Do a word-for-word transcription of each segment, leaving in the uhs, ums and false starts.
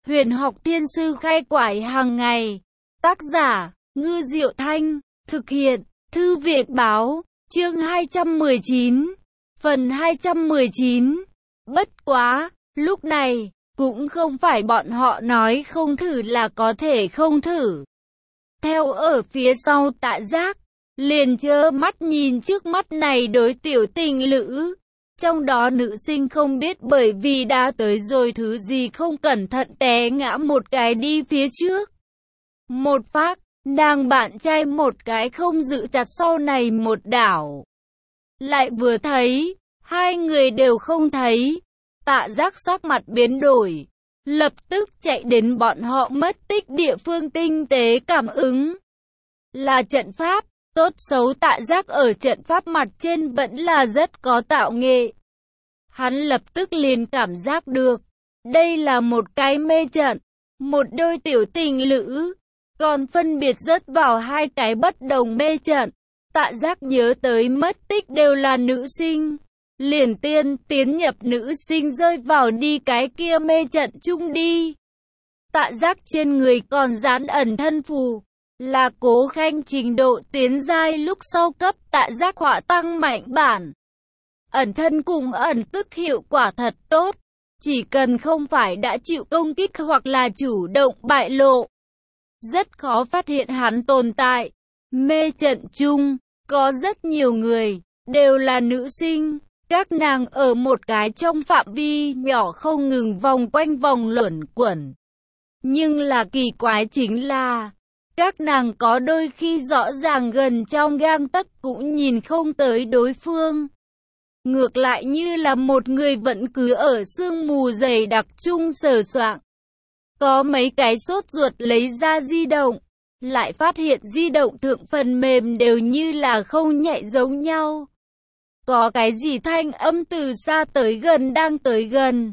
Huyền học thiên sư khai quải hàng ngày. Tác giả, Ngư Diệu Thanh. Thực hiện, Thư viện báo. Chương hai trăm mười chín. Phần hai trăm mười chín. Bất quá, lúc này, cũng không phải bọn họ nói không thử là có thể không thử. Theo ở phía sau Tạ Giác, liền trơ mắt nhìn trước mắt này đối tiểu tình lữ. Trong đó nữ sinh không biết bởi vì đã tới rồi thứ gì không cẩn thận té ngã một cái đi phía trước. Một phát, nàng bạn trai một cái không giữ chặt sau này một đảo. Lại vừa thấy, hai người đều không thấy. Tạ Giác sắc mặt biến đổi, lập tức chạy đến bọn họ mất tích địa phương tinh tế cảm ứng. Là trận pháp, tốt xấu Tạ Giác ở trận pháp mặt trên vẫn là rất có tạo nghệ. Hắn lập tức liền cảm giác được, đây là một cái mê trận, một đôi tiểu tình lữ, còn phân biệt rất vào hai cái bất đồng mê trận. Tạ Giác nhớ tới mất tích đều là nữ sinh, liền tiên tiến nhập nữ sinh rơi vào đi cái kia mê trận chung đi. Tạ Giác trên người còn dán ẩn thân phù, là Cố Khanh trình độ tiến giai lúc sau cấp Tạ Giác hỏa tăng mạnh bản. Ẩn thân cùng ẩn tức hiệu quả thật tốt, chỉ cần không phải đã chịu công kích hoặc là chủ động bại lộ, rất khó phát hiện hắn tồn tại. Mê trận chung, có rất nhiều người, đều là nữ sinh, các nàng ở một cái trong phạm vi nhỏ không ngừng vòng quanh vòng luẩn quẩn. Nhưng là kỳ quái chính là, các nàng có đôi khi rõ ràng gần trong gang tấc cũng nhìn không tới đối phương. Ngược lại như là một người vẫn cứ ở sương mù dày đặc chung sờ soạng. Có mấy cái sốt ruột lấy ra di động, lại phát hiện di động thượng phần mềm đều như là không nhạy giống nhau. Có cái gì thanh âm từ xa tới gần đang tới gần.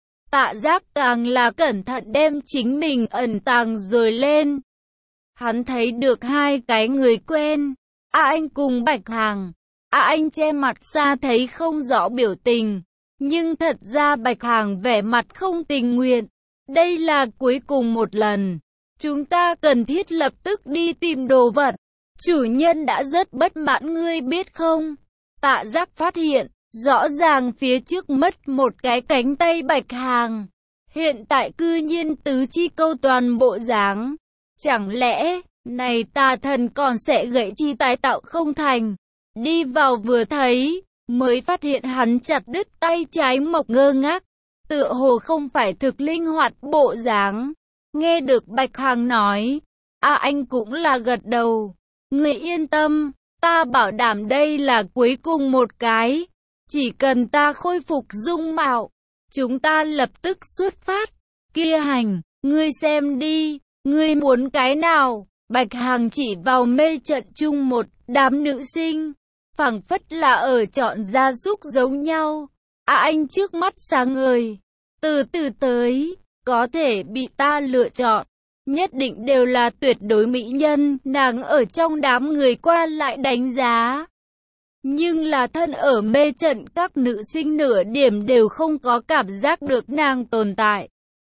Tạ Giác càng là cẩn thận đem chính mình ẩn tàng rồi lên. Hắn thấy được hai cái người quen, A Anh cùng Bạch Hàng. A Anh che mặt xa thấy không rõ biểu tình, nhưng thật ra Bạch Hàng vẻ mặt không tình nguyện. Đây là cuối cùng một lần, chúng ta cần thiết lập tức đi tìm đồ vật. Chủ nhân đã rất bất mãn ngươi biết không? Tạ Giác phát hiện, rõ ràng phía trước mất một cái cánh tay Bạch Hàng. Hiện tại cư nhiên tứ chi câu toàn bộ dáng. Chẳng lẽ, này tà thần còn sẽ gãy chi tái tạo không thành? Đi vào vừa thấy, mới phát hiện hắn chặt đứt tay trái mộc ngơ ngác, tựa hồ không phải thực linh hoạt bộ dáng. Nghe được Bạch Hàng nói, A Anh cũng là gật đầu. Người yên tâm, ta bảo đảm đây là cuối cùng một cái. Chỉ cần ta khôi phục dung mạo, chúng ta lập tức xuất phát. Kia hành, ngươi xem đi, ngươi muốn cái nào? Bạch Hàng chỉ vào mê trận chung một đám nữ sinh, phảng phất là ở chọn gia súc giống nhau. À anh trước mắt sáng ngời, từ từ tới, có thể bị ta lựa chọn, nhất định đều là tuyệt đối mỹ nhân, nàng ở trong đám người qua lại đánh giá. Nhưng là thân ở mê trận các nữ sinh nửa điểm đều không có cảm giác được nàng tồn tại.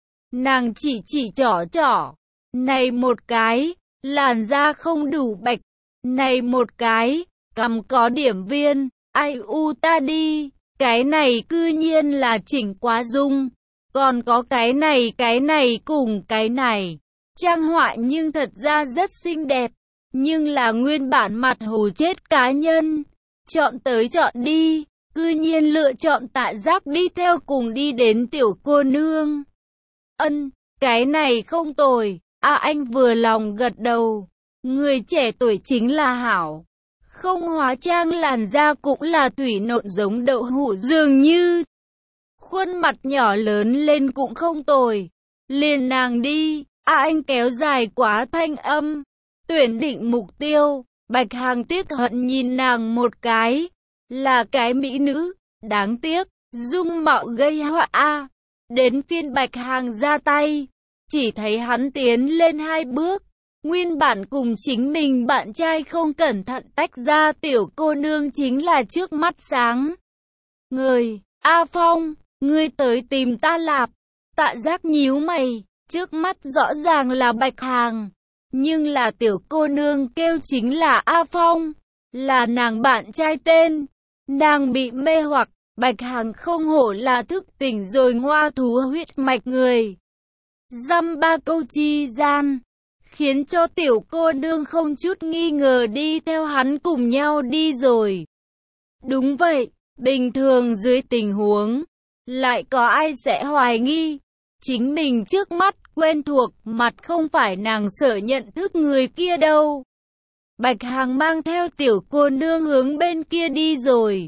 Nàng chỉ chỉ trỏ trỏ, này một cái, làn da không đủ bạch, này một cái, cằm có điểm viên, ai u ta đi, cái này cư nhiên là Chỉnh Quá Dung, còn có cái này cái này cùng cái này, trang họa nhưng thật ra rất xinh đẹp, nhưng là nguyên bản mặt hù chết cá nhân, chọn tới chọn đi, cư nhiên lựa chọn Tạ Giác đi theo cùng đi đến tiểu cô nương. Ân, cái này không tồi, à anh vừa lòng gật đầu, người trẻ tuổi chính là hảo. Không hóa trang làn da cũng là thủy nộn giống đậu hũ dường như. Khuôn mặt nhỏ lớn lên cũng không tồi. Liền nàng đi, à anh kéo dài quá thanh âm. Tuyển định mục tiêu, Bạch Hàng tiếc hận nhìn nàng một cái. Là cái mỹ nữ, đáng tiếc, dung mạo gây họa a. Đến phiên Bạch Hàng ra tay, chỉ thấy hắn tiến lên hai bước. Nguyên bản cùng chính mình bạn trai không cẩn thận tách ra tiểu cô nương chính là trước mắt sáng. Người, A Phong, ngươi tới tìm ta lạp. Tạ Giác nhíu mày, Trước mắt rõ ràng là Bạch Hằng, nhưng là tiểu cô nương kêu chính là A Phong, là nàng bạn trai tên. Nàng bị mê hoặc, Bạch Hằng không hổ là thức tỉnh rồi ngoa thú huyết mạch người. Dăm ba câu chi gian, khiến cho tiểu cô nương không chút nghi ngờ đi theo hắn cùng nhau đi rồi. Đúng vậy, bình thường dưới tình huống, lại có ai sẽ hoài nghi, chính mình trước mắt quen thuộc mặt không phải nàng sợ nhận thức người kia đâu. Bạch Hằng mang theo tiểu cô nương hướng bên kia đi rồi.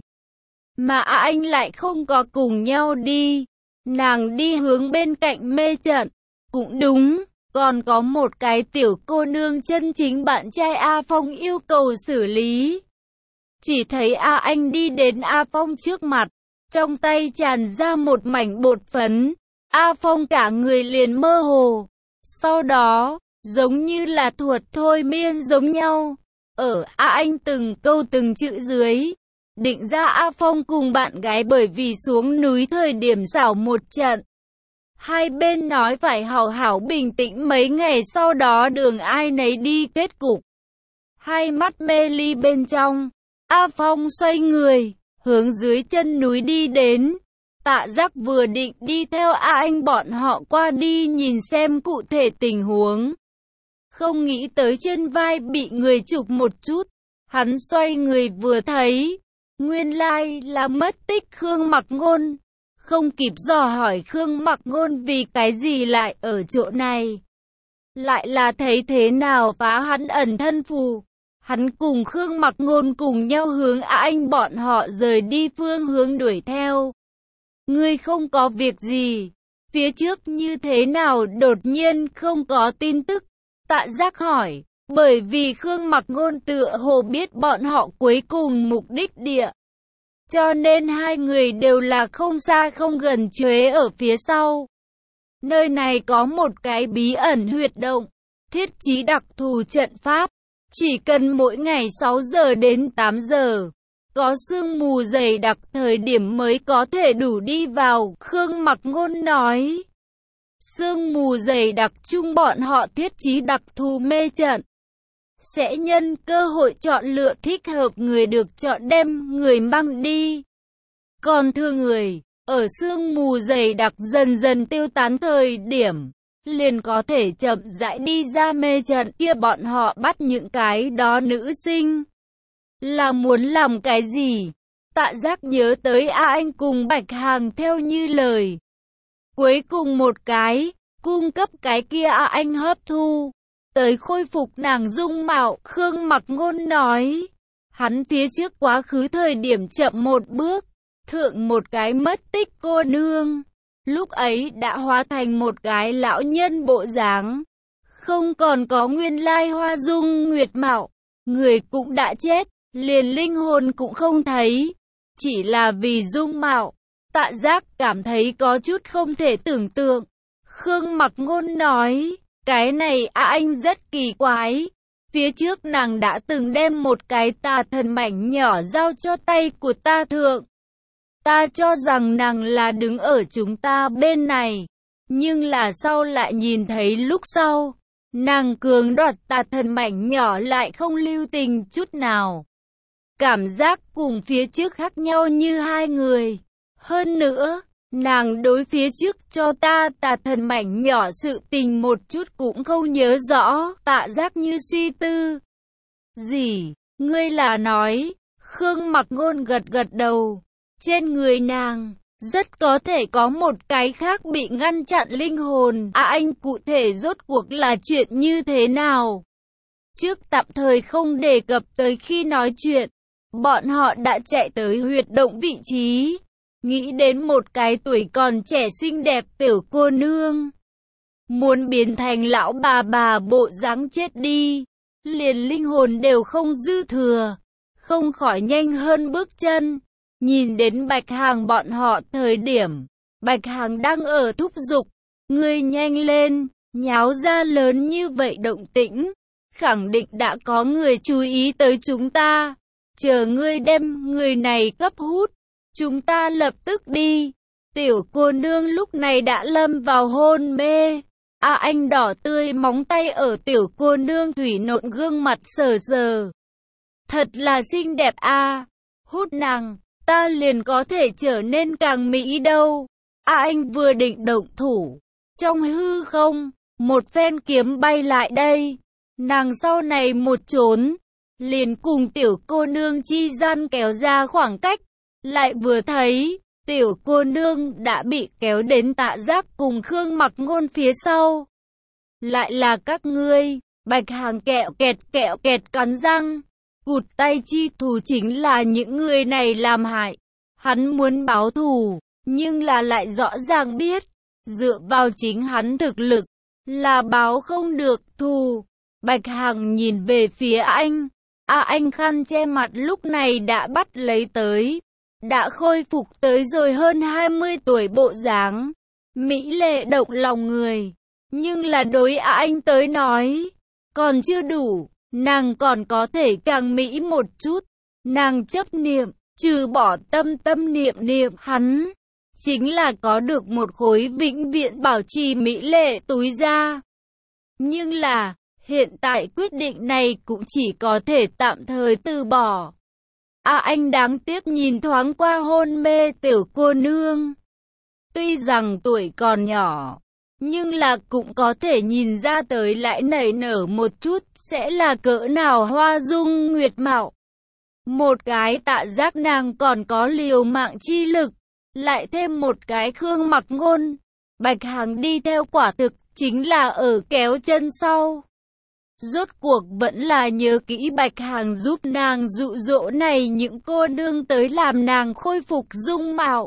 Mà A Anh lại không có cùng nhau đi. Nàng đi hướng bên cạnh mê trận. Cũng đúng, còn có một cái tiểu cô nương chân chính bạn trai A Phong yêu cầu xử lý. Chỉ thấy A Anh đi đến A Phong trước mặt, trong tay tràn ra một mảnh bột phấn. A Phong cả người liền mơ hồ. Sau đó, giống như là thuật thôi miên giống nhau. Ở A Anh từng câu từng chữ dưới, định ra A Phong cùng bạn gái bởi vì xuống núi thời điểm xảo một trận. Hai bên nói phải hảo hảo bình tĩnh mấy ngày sau đó đường ai nấy đi kết cục. Hai mắt mê ly bên trong, A Phong xoay người, hướng dưới chân núi đi đến. Tạ Giác vừa định đi theo A Anh bọn họ qua đi nhìn xem cụ thể tình huống. Không nghĩ tới trên vai bị người chụp một chút. Hắn xoay người vừa thấy, nguyên lai là mất tích Khương Mặc Ngôn. Không kịp dò hỏi Khương Mặc Ngôn vì cái gì lại ở chỗ này. Lại là thấy thế nào phá hắn ẩn thân phù. Hắn cùng Khương Mặc Ngôn cùng nhau hướng A Anh bọn họ rời đi phương hướng đuổi theo. Ngươi không có việc gì, phía trước như thế nào đột nhiên không có tin tức? Tạ Giác hỏi, bởi vì Khương Mặc Ngôn tựa hồ biết bọn họ cuối cùng mục đích địa. Cho nên hai người đều là không xa không gần chuế ở phía sau. Nơi này có một cái bí ẩn huyệt động, thiết trí đặc thù trận pháp. Chỉ cần mỗi ngày sáu giờ đến tám giờ, có sương mù dày đặc thời điểm mới có thể đủ đi vào, Khương Mặc Ngôn nói. Sương mù dày đặc chung bọn họ thiết trí đặc thù mê trận. Sẽ nhân cơ hội chọn lựa thích hợp người được chọn đem người mang đi. Còn thưa người, ở sương mù dày đặc dần dần tiêu tán thời điểm, liền có thể chậm rãi đi ra mê trận kia bọn họ bắt những cái đó nữ sinh. Là muốn làm cái gì? Tạ Giác nhớ tới A Anh cùng Bạch Hằng theo như lời. Cuối cùng một cái, cung cấp cái kia A Anh hấp thu. Tới khôi phục nàng dung mạo, Khương Mặc Ngôn nói. Hắn phía trước quá khứ thời điểm chậm một bước, thượng một cái mất tích cô nương. Lúc ấy đã hóa thành một cái lão nhân bộ dáng. Không còn có nguyên lai hoa dung nguyệt mạo. Người cũng đã chết, liền linh hồn cũng không thấy. Chỉ là vì dung mạo. Tạ Giác cảm thấy có chút không thể tưởng tượng. Khương Mặc Ngôn nói, cái này A Anh rất kỳ quái. Phía trước nàng đã từng đem một cái tà thần mảnh nhỏ giao cho tay của ta thượng. Ta cho rằng nàng là đứng ở chúng ta bên này. Nhưng là sau lại nhìn thấy lúc sau, nàng cường đoạt tà thần mảnh nhỏ lại không lưu tình chút nào. Cảm giác cùng phía trước khác nhau như hai người. Hơn nữa, nàng đối phía trước cho ta tà thần mảnh nhỏ sự tình một chút cũng không nhớ rõ. Tạ Giác như suy tư. Gì? Ngươi là nói? Khương Mặc Ngôn gật gật đầu. Trên người nàng, rất có thể có một cái khác bị ngăn chặn linh hồn. À anh cụ thể rốt cuộc là chuyện như thế nào? Trước tạm thời không đề cập tới khi nói chuyện. Bọn họ đã chạy tới huyệt động vị trí. Nghĩ đến một cái tuổi còn trẻ xinh đẹp tiểu cô nương. Muốn biến thành lão bà bà bộ dáng chết đi. Liền linh hồn đều không dư thừa. Không khỏi nhanh hơn bước chân. Nhìn đến Bạch Hằng bọn họ thời điểm. Bạch Hằng đang ở thúc giục. Ngươi nhanh lên, nháo ra lớn như vậy động tĩnh. Khẳng định đã có người chú ý tới chúng ta. Chờ ngươi đem người này cấp hút. Chúng ta lập tức đi. Tiểu cô nương lúc này đã lâm vào hôn mê. A Anh đỏ tươi móng tay ở tiểu cô nương thủy nộn gương mặt sờ sờ. Thật là xinh đẹp a, hút nàng, ta liền có thể trở nên càng mỹ đâu. A Anh vừa định động thủ, trong hư không, một phen kiếm bay lại đây. Nàng sau này một trốn, liền cùng tiểu cô nương chi gian kéo ra khoảng cách. Lại vừa thấy, tiểu cô nương đã bị kéo đến Tạ Giác cùng Khương Mặc Ngôn phía sau. Lại là các ngươi, Bạch Hằng kẹo kẹt kẹo kẹt cắn răng. Cụt tay chi thù chính là những người này làm hại. Hắn muốn báo thù, nhưng là lại rõ ràng biết, dựa vào chính hắn thực lực, là báo không được thù. Bạch Hằng nhìn về phía anh. A Anh khăn che mặt lúc này đã bắt lấy tới. Đã khôi phục tới rồi hơn hai mươi tuổi bộ dáng. Mỹ lệ động lòng người. Nhưng là đối A Anh tới nói, còn chưa đủ. Nàng còn có thể càng mỹ một chút. Nàng chấp niệm, trừ bỏ tâm tâm niệm niệm hắn, chính là có được một khối vĩnh viễn bảo trì mỹ lệ túi da. Nhưng là, hiện tại quyết định này cũng chỉ có thể tạm thời từ bỏ. A Anh đáng tiếc nhìn thoáng qua hôn mê tiểu cô nương. Tuy rằng tuổi còn nhỏ, nhưng là cũng có thể nhìn ra tới lại nảy nở một chút sẽ là cỡ nào hoa dung nguyệt mạo. Một cái Tạ Giác nàng còn có liều mạng chi lực, lại thêm một cái Khương Mặc Ngôn. Bạch Hằng đi theo quả thực chính là ở kéo chân sau. Rốt cuộc vẫn là nhớ kỹ Bạch Hằng giúp nàng dụ dỗ này những cô nương tới làm nàng khôi phục dung mạo.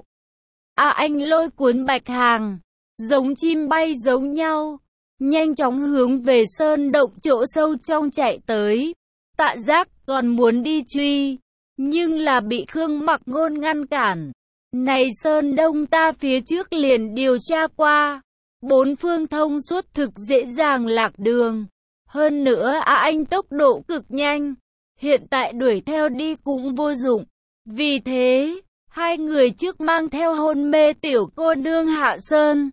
A Anh lôi cuốn Bạch Hằng, giống chim bay giống nhau, nhanh chóng hướng về sơn động chỗ sâu trong chạy tới. Tạ Giác còn muốn đi truy, nhưng là bị Khương Mặc Ngôn ngăn cản. Này sơn đông ta phía trước liền điều tra qua, bốn phương thông suốt thực dễ dàng lạc đường. Hơn nữa A Anh tốc độ cực nhanh, hiện tại đuổi theo đi cũng vô dụng. Vì thế, hai người trước mang theo hôn mê tiểu cô nương hạ sơn.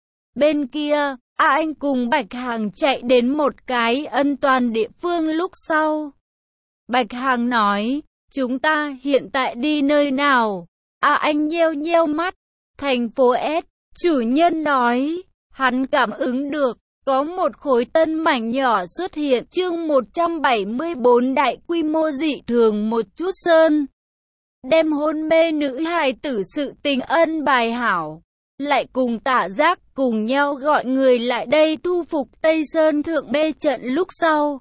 Bên kia, A Anh cùng Bạch Hằng chạy đến một cái an toàn địa phương lúc sau. Bạch Hằng nói, chúng ta hiện tại đi nơi nào? A Anh nheo nheo mắt, thành phố S. Chủ nhân nói, hắn cảm ứng được, có một khối tân mảnh nhỏ xuất hiện. Chương một trăm bảy mươi bốn đại quy mô dị thường một chút sơn. Đem hôn mê nữ hài tử sự tình ân bài hảo. Lại cùng Tạ Giác cùng nhau gọi người lại đây thu phục Tây Sơn thượng bê trận lúc sau.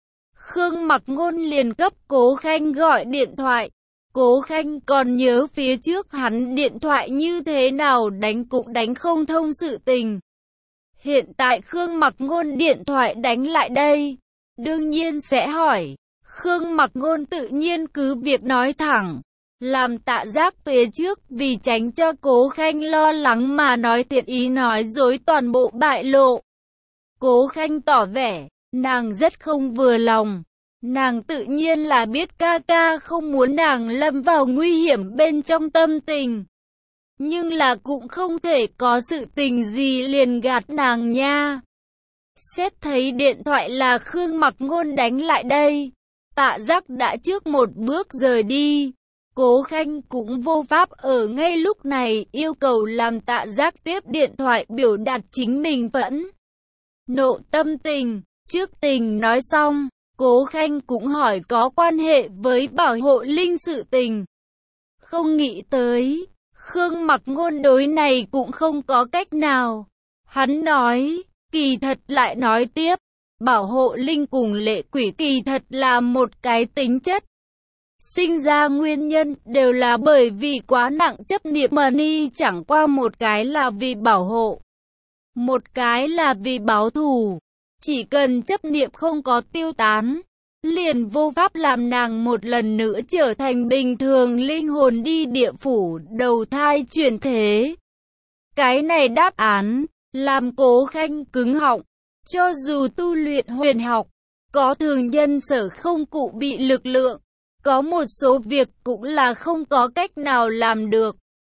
Khương Mặc Ngôn liền cấp Cố Khanh gọi điện thoại. Cố Khanh còn nhớ phía trước hắn điện thoại như thế nào đánh cũng đánh không thông sự tình. Hiện tại Khương Mặc Ngôn điện thoại đánh lại đây, đương nhiên sẽ hỏi. Khương Mặc Ngôn tự nhiên cứ việc nói thẳng, làm Tạ Giác phía trước vì tránh cho Cố Khanh lo lắng mà nói tiện ý nói dối toàn bộ bại lộ. Cố Khanh tỏ vẻ, nàng rất không vừa lòng. Nàng tự nhiên là biết ca ca không muốn nàng lâm vào nguy hiểm bên trong tâm tình. Nhưng là cũng không thể có sự tình gì liền gạt nàng nha. Xét thấy điện thoại là Khương Mặc Ngôn đánh lại đây, Tạ Giác đã trước một bước rời đi. Cố Khanh cũng vô pháp ở ngay lúc này yêu cầu làm Tạ Giác tiếp điện thoại biểu đạt chính mình phẫn nộ tâm tình. Trước tình nói xong, Cố Khanh cũng hỏi có quan hệ với bảo hộ linh sự tình. Không nghĩ tới, Khương Mặc Ngôn đối này cũng không có cách nào. Hắn nói, kỳ thật lại nói tiếp, bảo hộ linh cùng lệ quỷ kỳ thật là một cái tính chất. Sinh ra nguyên nhân đều là bởi vì quá nặng chấp niệm mà ni, chẳng qua một cái là vì bảo hộ, một cái là vì báo thù. Chỉ cần chấp niệm không có tiêu tán, liền vô pháp làm nàng một lần nữa trở thành bình thường linh hồn đi địa phủ đầu thai chuyển thế. Cái này đáp án, làm Cố Khanh cứng họng. Cho dù tu luyện huyền học, có thường nhân sở không cụ bị lực lượng, có một số việc cũng là không có cách nào làm được.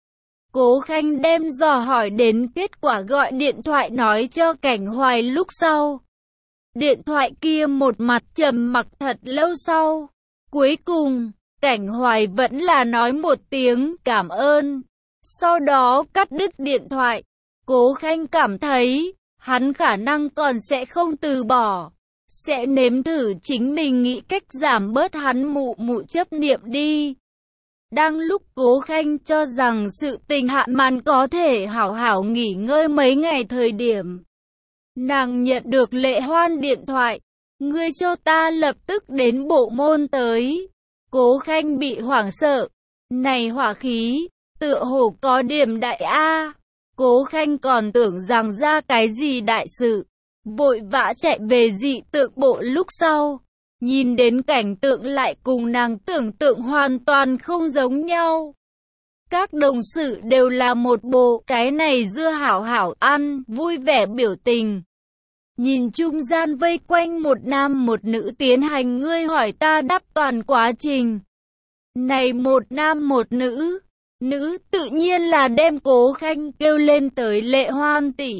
Cố Khanh đem dò hỏi đến kết quả gọi điện thoại nói cho Cảnh Hoài lúc sau. Điện thoại kia một mặt trầm mặc thật lâu sau. Cuối cùng, Cảnh Hoài vẫn là nói một tiếng cảm ơn. Sau đó cắt đứt điện thoại. Cố Khanh cảm thấy, hắn khả năng còn sẽ không từ bỏ. Sẽ nếm thử chính mình nghĩ cách giảm bớt hắn mụ mụ chấp niệm đi. Đang lúc Cố Khanh cho rằng sự tình hạ màn có thể hảo hảo nghỉ ngơi mấy ngày thời điểm. Nàng nhận được Lệ Hoan điện thoại. Ngươi cho ta lập tức đến bộ môn tới. Cố Khanh bị hoảng sợ. Này hỏa khí, tựa hồ có điểm đại A. Cố Khanh còn tưởng rằng ra cái gì đại sự. Vội vã chạy về dị tượng bộ lúc sau. Nhìn đến cảnh tượng lại cùng nàng tưởng tượng hoàn toàn không giống nhau. Các đồng sự đều là một bộ cái này dưa hảo hảo ăn, vui vẻ biểu tình. Nhìn trung gian vây quanh một nam một nữ tiến hành ngươi hỏi ta đáp toàn quá trình. Này một nam một nữ, nữ tự nhiên là đem Cố Khanh kêu lên tới Lệ Hoan tỷ.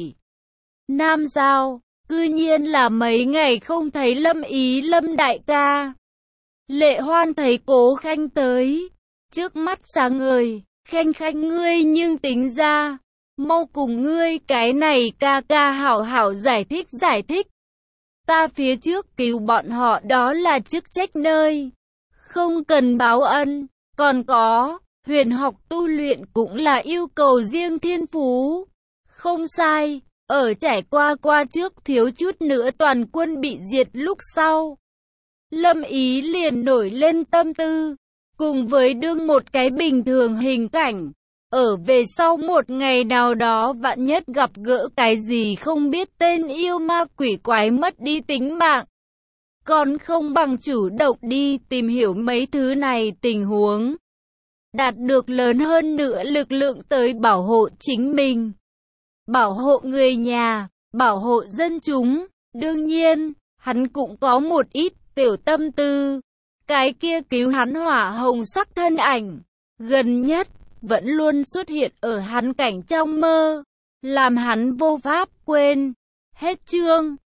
Nam sao, cư nhiên là mấy ngày không thấy Lâm Ý Lâm đại ca. Lệ Hoan thấy Cố Khanh tới, trước mắt sáng ngời, Khanh Khanh ngươi nhưng tính ra. Mau cùng ngươi cái này ca ca hảo hảo giải thích giải thích. Ta phía trước cứu bọn họ đó là chức trách nơi. Không cần báo ân. Còn có, huyền học tu luyện cũng là yêu cầu riêng thiên phú. Không sai, ở trải qua qua trước thiếu chút nữa toàn quân bị diệt lúc sau. Lâm Ý liền nổi lên tâm tư, cùng với đương một cái bình thường hình cảnh. Ở về sau một ngày nào đó vạn nhất gặp gỡ cái gì không biết tên yêu ma quỷ quái mất đi tính mạng. Còn không bằng chủ động đi tìm hiểu mấy thứ này tình huống. Đạt được lớn hơn nữa lực lượng tới bảo hộ chính mình. Bảo hộ người nhà, bảo hộ dân chúng. Đương nhiên, hắn cũng có một ít tiểu tâm tư. Cái kia cứu hắn hỏa hồng sắc thân ảnh. Gần nhất. Vẫn luôn xuất hiện ở hắn cảnh trong mơ, làm hắn vô pháp quên. Hết chương.